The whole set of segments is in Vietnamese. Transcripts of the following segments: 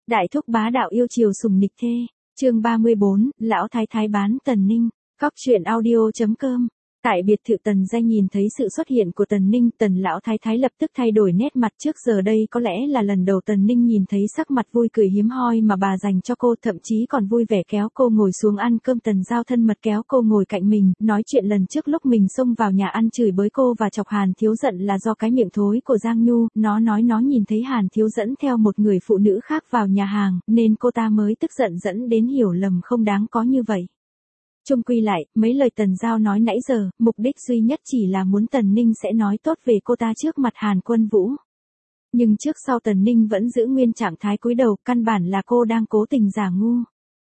Đại thúc bá đạo yêu chiều sùng nịch thê, chương 34, lão thái thái bán Tần Ninh, cóc truyện audio.com. Tại biệt thự Tần Danh nhìn thấy sự xuất hiện của Tần Ninh, Tần lão thái thái lập tức thay đổi nét mặt, trước giờ đây có lẽ là lần đầu Tần Ninh nhìn thấy sắc mặt vui cười hiếm hoi mà bà dành cho cô, thậm chí còn vui vẻ kéo cô ngồi xuống ăn cơm. Tần Giao thân mật kéo cô ngồi cạnh mình, nói chuyện lần trước lúc mình xông vào nhà ăn chửi bới cô và chọc Hàn Thiếu giận là do cái miệng thối của Giang Nhu, nó nói nó nhìn thấy Hàn Thiếu dẫn theo một người phụ nữ khác vào nhà hàng, nên cô ta mới tức giận dẫn đến hiểu lầm không đáng có như vậy. Chung quy lại, mấy lời Tần Giao nói nãy giờ, mục đích duy nhất chỉ là muốn Tần Ninh sẽ nói tốt về cô ta trước mặt Hàn Quân Vũ. Nhưng trước sau Tần Ninh vẫn giữ nguyên trạng thái cúi đầu, căn bản là cô đang cố tình giả ngu.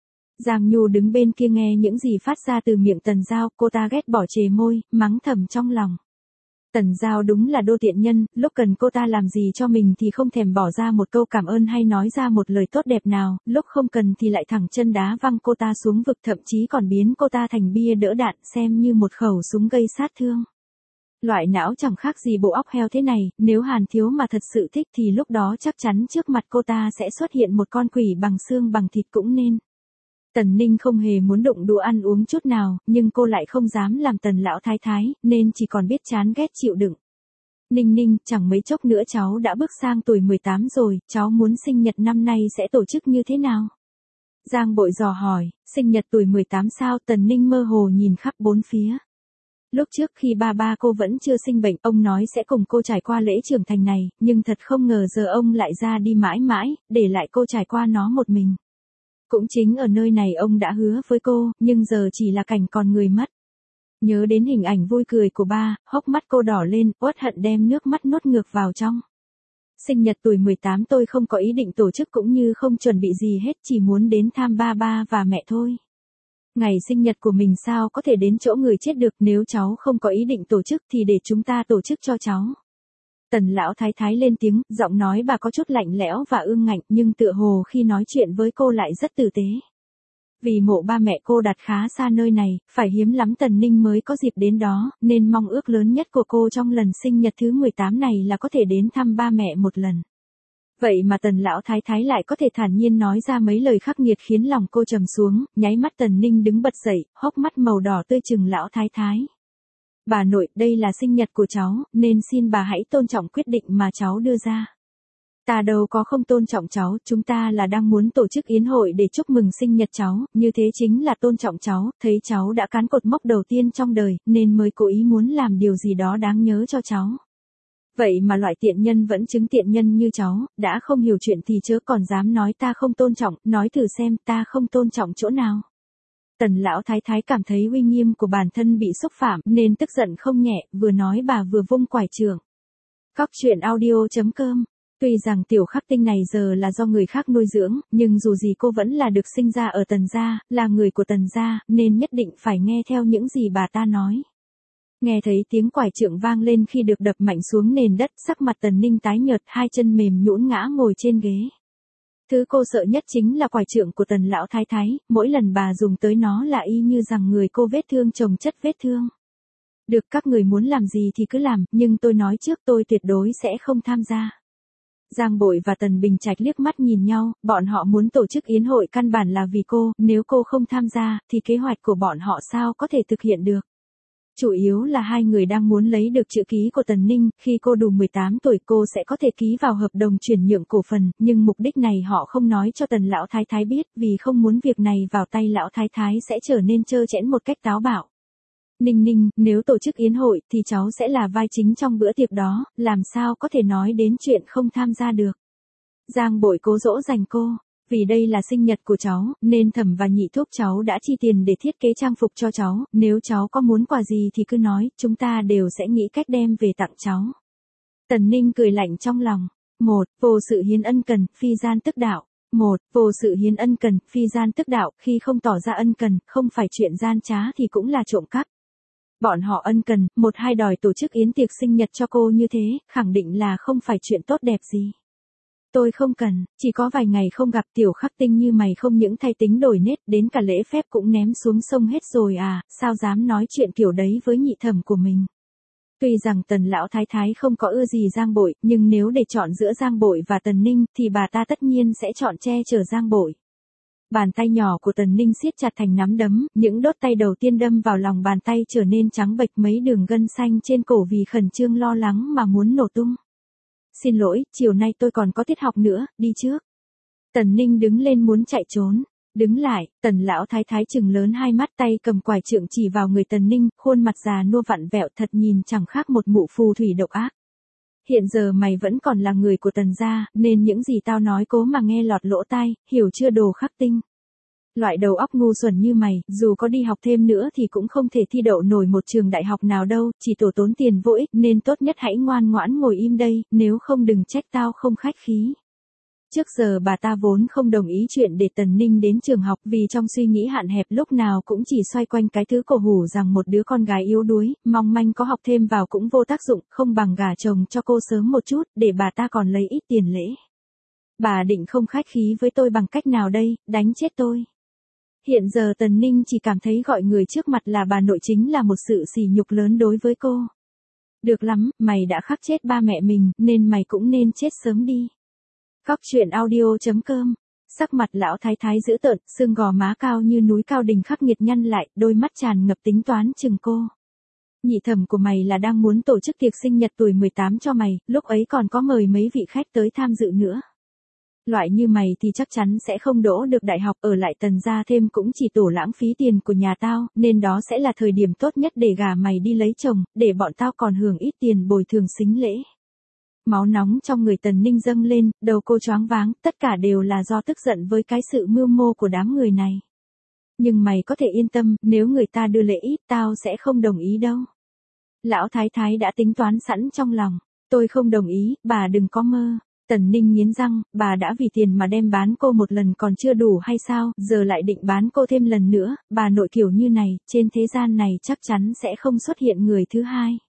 Giang Nhu đứng bên kia nghe những gì phát ra từ miệng Tần Giao, cô ta ghét bỏ chề môi, mắng thầm trong lòng. Tần Giao đúng là đô tiện nhân, lúc cần cô ta làm gì cho mình thì không thèm bỏ ra một câu cảm ơn hay nói ra một lời tốt đẹp nào, lúc không cần thì lại thẳng chân đá văng cô ta xuống vực, thậm chí còn biến cô ta thành bia đỡ đạn, xem như một khẩu súng gây sát thương. Loại não chẳng khác gì bộ óc heo thế này, nếu Hàn Thiếu mà thật sự thích thì lúc đó chắc chắn trước mặt cô ta sẽ xuất hiện một con quỷ bằng xương bằng thịt cũng nên. Tần Ninh không hề muốn đụng đũa ăn uống chút nào, nhưng cô lại không dám làm Tần lão thái thái, nên chỉ còn biết chán ghét chịu đựng. Ninh Ninh, chẳng mấy chốc nữa cháu đã bước sang tuổi 18 rồi, cháu muốn sinh nhật năm nay sẽ tổ chức như thế nào? Giang Bội dò hỏi, sinh nhật tuổi 18 sao? Tần Ninh mơ hồ nhìn khắp bốn phía. Lúc trước khi ba cô vẫn chưa sinh bệnh, ông nói sẽ cùng cô trải qua lễ trưởng thành này, nhưng thật không ngờ giờ ông lại ra đi mãi mãi, để lại cô trải qua nó một mình. Cũng chính ở nơi này ông đã hứa với cô, nhưng giờ chỉ là cảnh còn người mất. Nhớ đến hình ảnh vui cười của ba, hốc mắt cô đỏ lên, uất hận đem nước mắt nuốt ngược vào trong. Sinh nhật tuổi 18 tôi không có ý định tổ chức cũng như không chuẩn bị gì hết, chỉ muốn đến thăm ba và mẹ thôi. Ngày sinh nhật của mình sao có thể đến chỗ người chết được, nếu cháu không có ý định tổ chức thì để chúng ta tổ chức cho cháu. Tần lão thái thái lên tiếng, giọng nói bà có chút lạnh lẽo và ương ngạnh, nhưng tựa hồ khi nói chuyện với cô lại rất tử tế. Vì mộ ba mẹ cô đặt khá xa nơi này, phải hiếm lắm Tần Ninh mới có dịp đến đó, nên mong ước lớn nhất của cô trong lần sinh nhật thứ 18 này là có thể đến thăm ba mẹ một lần. Vậy mà Tần lão thái thái lại có thể thản nhiên nói ra mấy lời khắc nghiệt khiến lòng cô trầm xuống, nháy mắt Tần Ninh đứng bật dậy, hốc mắt màu đỏ tươi trừng lão thái thái. Bà nội, đây là sinh nhật của cháu, nên xin bà hãy tôn trọng quyết định mà cháu đưa ra. Ta đâu có không tôn trọng cháu, chúng ta là đang muốn tổ chức yến hội để chúc mừng sinh nhật cháu, như thế chính là tôn trọng cháu, thấy cháu đã cán cột mốc đầu tiên trong đời, nên mới cố ý muốn làm điều gì đó đáng nhớ cho cháu. Vậy mà loại tiện nhân vẫn chứng tiện nhân như cháu, đã không hiểu chuyện thì chớ còn dám nói ta không tôn trọng, nói thử xem ta không tôn trọng chỗ nào. Tần lão thái thái cảm thấy uy nghiêm của bản thân bị xúc phạm nên tức giận không nhẹ, vừa nói bà vừa vung quải chưởng. Cóc truyện audio.com. Tuy rằng tiểu khắc tinh này giờ là do người khác nuôi dưỡng, nhưng dù gì cô vẫn là được sinh ra ở Tần gia, là người của Tần gia, nên nhất định phải nghe theo những gì bà ta nói. Nghe thấy tiếng quải chưởng vang lên khi được đập mạnh xuống nền đất, sắc mặt Tần Ninh tái nhợt, hai chân mềm nhũn ngã ngồi trên ghế. Thứ cô sợ nhất chính là quải chưởng của Tần lão thái thái, mỗi lần bà dùng tới nó là y như rằng người cô vết thương chồng chất vết thương. Được, các người muốn làm gì thì cứ làm, nhưng tôi nói trước tôi tuyệt đối sẽ không tham gia. Giang Bội và Tần Bình Trạch liếc mắt nhìn nhau, bọn họ muốn tổ chức yến hội căn bản là vì cô, nếu cô không tham gia, thì kế hoạch của bọn họ sao có thể thực hiện được. Chủ yếu là hai người đang muốn lấy được chữ ký của Tần Ninh, khi cô đủ 18 tuổi cô sẽ có thể ký vào hợp đồng chuyển nhượng cổ phần, nhưng mục đích này họ không nói cho Tần lão thái thái biết, vì không muốn việc này vào tay lão thái thái sẽ trở nên trơ trẽn một cách táo bạo. Ninh Ninh, nếu tổ chức yến hội thì cháu sẽ là vai chính trong bữa tiệc đó, làm sao có thể nói đến chuyện không tham gia được. Giang Bội cố dỗ dành cô. Vì đây là sinh nhật của cháu, nên Thẩm và Nhị thúc cháu đã chi tiền để thiết kế trang phục cho cháu, nếu cháu có muốn quà gì thì cứ nói, chúng ta đều sẽ nghĩ cách đem về tặng cháu. Tần Ninh cười lạnh trong lòng. 1. Vô sự hiến ân cần, phi gian tức đạo. 1. Vô sự hiến ân cần, phi gian tức đạo, khi không tỏ ra ân cần, không phải chuyện gian trá thì cũng là trộm cắp. Bọn họ ân cần, một hai đòi tổ chức yến tiệc sinh nhật cho cô như thế, khẳng định là không phải chuyện tốt đẹp gì. Tôi không cần, chỉ có vài ngày không gặp tiểu khắc tinh như mày không những thay tính đổi nết, đến cả lễ phép cũng ném xuống sông hết rồi à, sao dám nói chuyện kiểu đấy với nhị thẩm của mình. Tuy rằng Tần lão thái thái không có ưa gì Giang Bội, nhưng nếu để chọn giữa Giang Bội và Tần Ninh thì bà ta tất nhiên sẽ chọn che chở Giang Bội. Bàn tay nhỏ của Tần Ninh siết chặt thành nắm đấm, những đốt tay đầu tiên đâm vào lòng bàn tay trở nên trắng bệch, mấy đường gân xanh trên cổ vì khẩn trương lo lắng mà muốn nổ tung. Xin lỗi, chiều nay tôi còn có tiết học nữa, đi trước. Tần Ninh đứng lên muốn chạy trốn. Đứng lại, Tần lão thái thái trừng lớn hai mắt, tay cầm quải trượng chỉ vào người Tần Ninh, khuôn mặt già nua vặn vẹo thật nhìn chẳng khác một mụ phù thủy độc ác. Hiện giờ mày vẫn còn là người của Tần gia, nên những gì tao nói cố mà nghe lọt lỗ tai, hiểu chưa đồ khắc tinh. Loại đầu óc ngu xuẩn như mày, dù có đi học thêm nữa thì cũng không thể thi đậu nổi một trường đại học nào đâu, chỉ tổ tốn tiền vô ích, nên tốt nhất hãy ngoan ngoãn ngồi im đây, nếu không đừng trách tao không khách khí. Trước giờ bà ta vốn không đồng ý chuyện để Tần Ninh đến trường học, vì trong suy nghĩ hạn hẹp lúc nào cũng chỉ xoay quanh cái thứ cổ hủ rằng một đứa con gái yếu đuối, mong manh có học thêm vào cũng vô tác dụng, không bằng gả chồng cho cô sớm một chút, để bà ta còn lấy ít tiền lễ. Bà định không khách khí với tôi bằng cách nào đây, đánh chết tôi. Hiện giờ Tần Ninh chỉ cảm thấy gọi người trước mặt là bà nội chính là một sự sỉ nhục lớn đối với cô. Được lắm, mày đã khắc chết ba mẹ mình, nên mày cũng nên chết sớm đi. Cóc truyện audio.com. Sắc mặt lão thái thái dữ tợn, xương gò má cao như núi cao đỉnh khắc nghiệt nhăn lại, đôi mắt tràn ngập tính toán chừng cô. Nhị thẩm của mày là đang muốn tổ chức tiệc sinh nhật tuổi 18 cho mày, lúc ấy còn có mời mấy vị khách tới tham dự nữa. Loại như mày thì chắc chắn sẽ không đỗ được đại học, ở lại Tần gia thêm cũng chỉ tổ lãng phí tiền của nhà tao, nên đó sẽ là thời điểm tốt nhất để gả mày đi lấy chồng, để bọn tao còn hưởng ít tiền bồi thường sính lễ. Máu nóng trong người Tần Ninh dâng lên, đầu cô choáng váng, tất cả đều là do tức giận với cái sự mưu mô của đám người này. Nhưng mày có thể yên tâm, nếu người ta đưa lễ ít tao sẽ không đồng ý đâu. Lão thái thái đã tính toán sẵn trong lòng, tôi không đồng ý, bà đừng có mơ. Tần Ninh nghiến răng, bà đã vì tiền mà đem bán cô một lần còn chưa đủ hay sao, giờ lại định bán cô thêm lần nữa, bà nội kiểu như này, trên thế gian này chắc chắn sẽ không xuất hiện người thứ hai.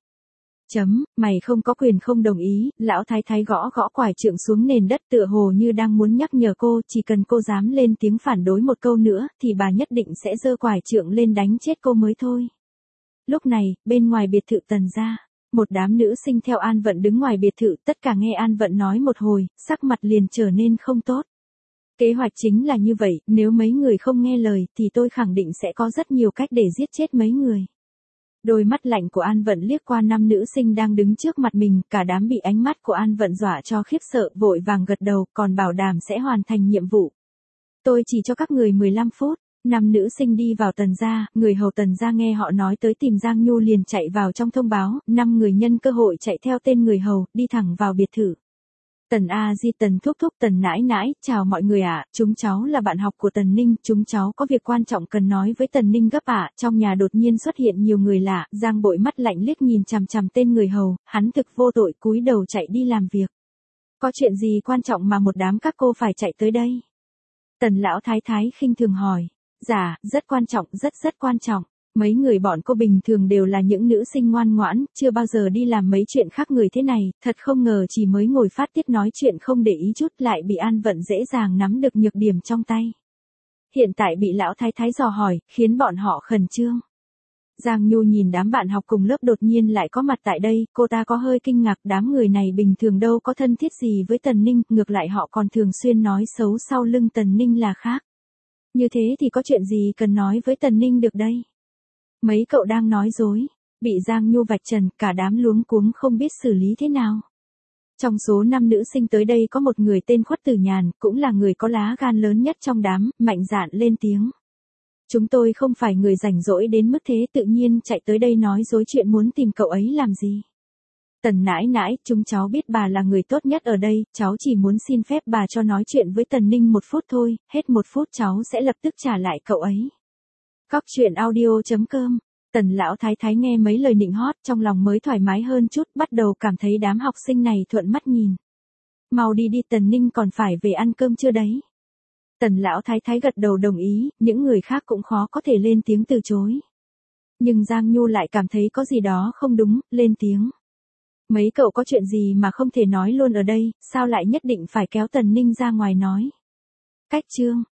Mày không có quyền không đồng ý, lão thái thái gõ gõ quải trượng xuống nền đất tựa hồ như đang muốn nhắc nhở cô, chỉ cần cô dám lên tiếng phản đối một câu nữa, thì bà nhất định sẽ giơ quải trượng lên đánh chết cô mới thôi. Lúc này, bên ngoài biệt thự Tần gia, một đám nữ sinh theo An Vận đứng ngoài biệt thự, tất cả nghe An Vận nói một hồi, sắc mặt liền trở nên không tốt. Kế hoạch chính là như vậy, nếu mấy người không nghe lời, thì tôi khẳng định sẽ có rất nhiều cách để giết chết mấy người. Đôi mắt lạnh của An Vận liếc qua năm nữ sinh đang đứng trước mặt mình, cả đám bị ánh mắt của An Vận dọa cho khiếp sợ, vội vàng gật đầu, còn bảo đảm sẽ hoàn thành nhiệm vụ. Tôi chỉ cho các người 15 phút. Năm nữ sinh đi vào Tần gia, người hầu Tần gia nghe họ nói tới tìm Giang Nhu liền chạy vào trong thông báo, 5 người nhân cơ hội chạy theo tên người hầu, đi thẳng vào biệt thự. Tần A Di, Tần thúc thúc, Tần nãi nãi, chào mọi người ạ, chúng cháu là bạn học của Tần Ninh, chúng cháu có việc quan trọng cần nói với Tần Ninh gấp ạ. Trong nhà đột nhiên xuất hiện nhiều người lạ, Giang Bội mắt lạnh liếc nhìn chằm chằm tên người hầu, hắn thực vô tội cúi đầu chạy đi làm việc. Có chuyện gì quan trọng mà một đám các cô phải chạy tới đây? Tần lão thái thái khinh thường hỏi. Dạ, rất quan trọng, rất quan trọng. Mấy người bọn cô bình thường đều là những nữ sinh ngoan ngoãn, chưa bao giờ đi làm mấy chuyện khác người thế này, thật không ngờ chỉ mới ngồi phát tiết nói chuyện không để ý chút lại bị An Vận dễ dàng nắm được nhược điểm trong tay. Hiện tại bị lão thái thái dò hỏi, khiến bọn họ khẩn trương. Giang Nhu nhìn đám bạn học cùng lớp đột nhiên lại có mặt tại đây, cô ta có hơi kinh ngạc, đám người này bình thường đâu có thân thiết gì với Tần Ninh, ngược lại họ còn thường xuyên nói xấu sau lưng Tần Ninh là khác. Như thế thì có chuyện gì cần nói với Tần Ninh được đây? Mấy cậu đang nói dối, bị Giang Nhu vạch trần, cả đám luống cuống không biết xử lý thế nào. Trong số 5 nữ sinh tới đây có một người tên Khuất Tử Nhàn, cũng là người có lá gan lớn nhất trong đám, mạnh dạn lên tiếng. Chúng tôi không phải người rảnh rỗi đến mức thế, tự nhiên chạy tới đây nói dối chuyện muốn tìm cậu ấy làm gì. Tần nãi nãi, chúng cháu biết bà là người tốt nhất ở đây, cháu chỉ muốn xin phép bà cho nói chuyện với Tần Ninh 1 phút thôi, hết 1 phút cháu sẽ lập tức trả lại cậu ấy. Cóc truyện audio.com. Tần lão thái thái nghe mấy lời nịnh hót trong lòng mới thoải mái hơn chút, bắt đầu cảm thấy đám học sinh này thuận mắt nhìn. Mau đi đi, Tần Ninh còn phải về ăn cơm chưa đấy. Tần lão thái thái gật đầu đồng ý, những người khác cũng khó có thể lên tiếng từ chối. Nhưng Giang Nhu lại cảm thấy có gì đó không đúng, lên tiếng. Mấy cậu có chuyện gì mà không thể nói luôn ở đây, sao lại nhất định phải kéo Tần Ninh ra ngoài nói? Cách chương.